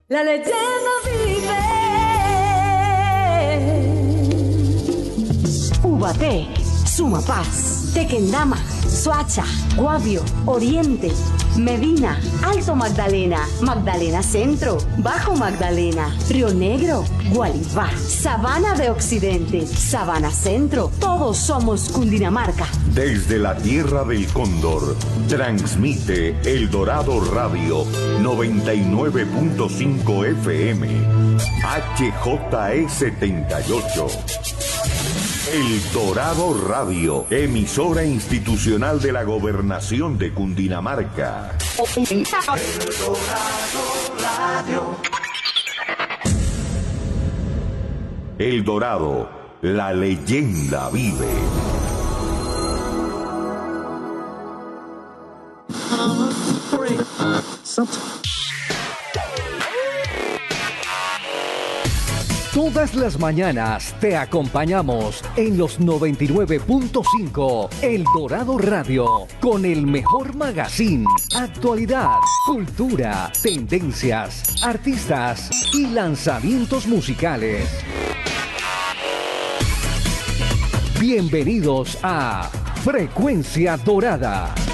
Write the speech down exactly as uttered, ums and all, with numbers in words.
La leyenda vive. Ubaté, Sumapaz, Tequendama, Soacha, Guavio, Oriente, Medina, Alto Magdalena, Magdalena Centro, Bajo Magdalena, Río Negro, Gualibá, Sabana de Occidente, Sabana Centro, todos somos Cundinamarca. Desde la tierra del cóndor, transmite El Dorado Radio noventa y nueve punto cinco F M, H J E setenta y ocho. El Dorado Radio, emisora institucional de la Gobernación de Cundinamarca. El Dorado Radio. El Dorado, la leyenda vive. Todas las mañanas te acompañamos en los noventa y nueve punto cinco El Dorado Radio con el mejor magazine, actualidad, cultura, tendencias, artistas y lanzamientos musicales. Bienvenidos a Frecuencia Dorada.